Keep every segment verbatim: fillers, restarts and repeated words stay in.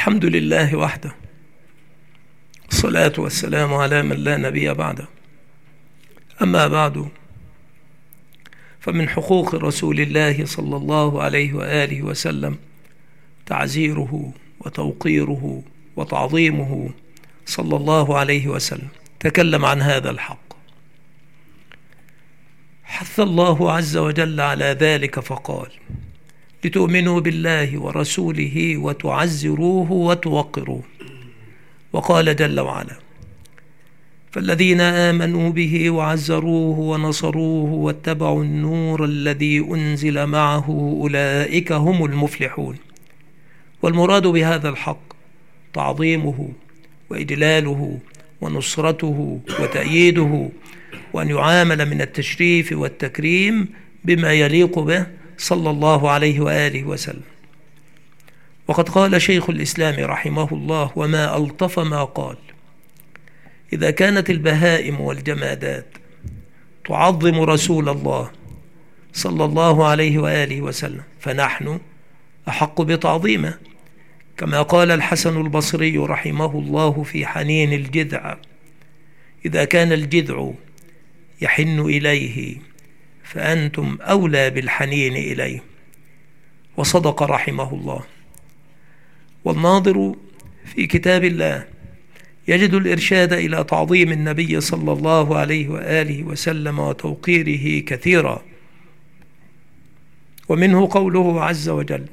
الحمد لله وحده، الصلاة والسلام على من لا نبي بعده. أما بعد، فمن حقوق رسول الله صلى الله عليه وآله وسلم تعزيره وتوقيره وتعظيمه صلى الله عليه وسلم. تكلم عن هذا الحق، حث الله عز وجل على ذلك فقال: لتؤمنوا بالله ورسوله وتعزروه وتوقروه. وقال جل وعلا: فالذين آمنوا به وعزروه ونصروه واتبعوا النور الذي أنزل معه أولئك هم المفلحون. والمراد بهذا الحق تعظيمه وإجلاله ونصرته وتأييده، وأن يعامل من التشريف والتكريم بما يليق به صلى الله عليه وآله وسلم. وقد قال شيخ الإسلام رحمه الله: وما ألطف ما قال: إذا كانت البهائم والجمادات تعظم رسول الله صلى الله عليه وآله وسلم، فنحن أحق بتعظيمه. كما قال الحسن البصري رحمه الله في حنين الجذع: إذا كان الجذع يحن إليه فأنتم أولى بالحنين إليه. وصدق رحمه الله. والناظر في كتاب الله يجد الإرشاد إلى تعظيم النبي صلى الله عليه وآله وسلم وتوقيره كثيرا، ومنه قوله عز وجل: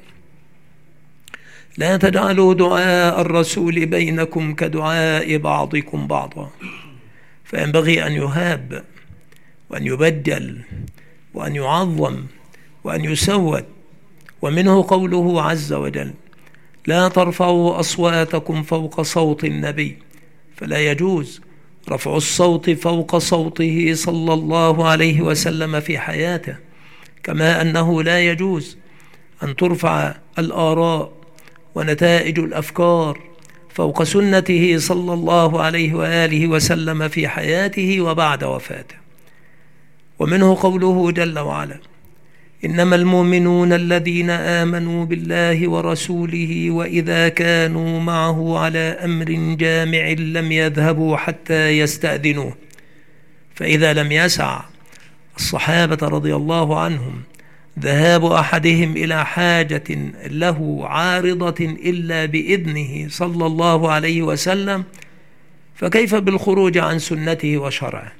لا تجعلوا دعاء الرسول بينكم كدعاء بعضكم بعضا. فينبغي أن يهاب وأن يبجل وأن يعظم وأن يسود. ومنه قوله عز وجل: لا ترفعوا أصواتكم فوق صوت النبي. فلا يجوز رفع الصوت فوق صوته صلى الله عليه وسلم في حياته، كما أنه لا يجوز أن ترفع الآراء ونتائج الأفكار فوق سنته صلى الله عليه وآله وسلم في حياته وبعد وفاته. ومنه قوله جل وعلا: إنما المؤمنون الذين آمنوا بالله ورسوله وإذا كانوا معه على أمر جامع لم يذهبوا حتى يستأذنوه. فإذا لم يسع الصحابة رضي الله عنهم ذهاب أحدهم إلى حاجة له عارضة إلا بإذنه صلى الله عليه وسلم، فكيف بالخروج عن سنته وشرعه؟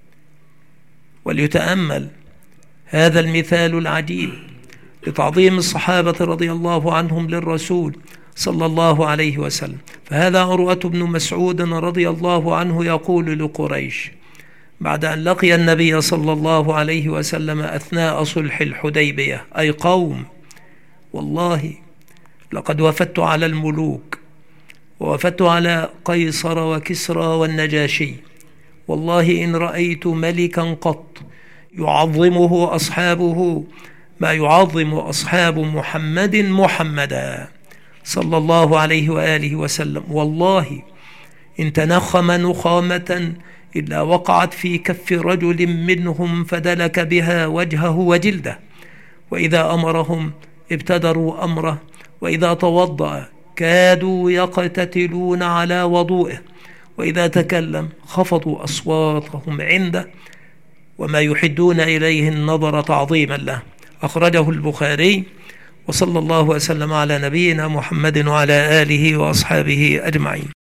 وليتأمل هذا المثال العجيب لتعظيم الصحابة رضي الله عنهم للرسول صلى الله عليه وسلم. فهذا عروة بن مسعود رضي الله عنه يقول لقريش بعد أن لقي النبي صلى الله عليه وسلم أثناء صلح الحديبية: أي قوم، والله لقد وفدت على الملوك، ووفدت على قيصر وكسرى والنجاشي، والله إن رأيت ملكا قط يعظمه أصحابه ما يعظم أصحاب محمد محمدا صلى الله عليه وآله وسلم. والله إن تنخم نخامة إلا وقعت في كف رجل منهم فدلك بها وجهه وجلده، وإذا أمرهم ابتدروا أمره، وإذا توضأ كادوا يقتتلون على وضوئه، وإذا تكلم خفضوا أصواتهم عنده، وما يحدون إليه النظر تعظيما له. أخرجه البخاري. وصلى الله وسلم على نبينا محمد وعلى آله وأصحابه أجمعين.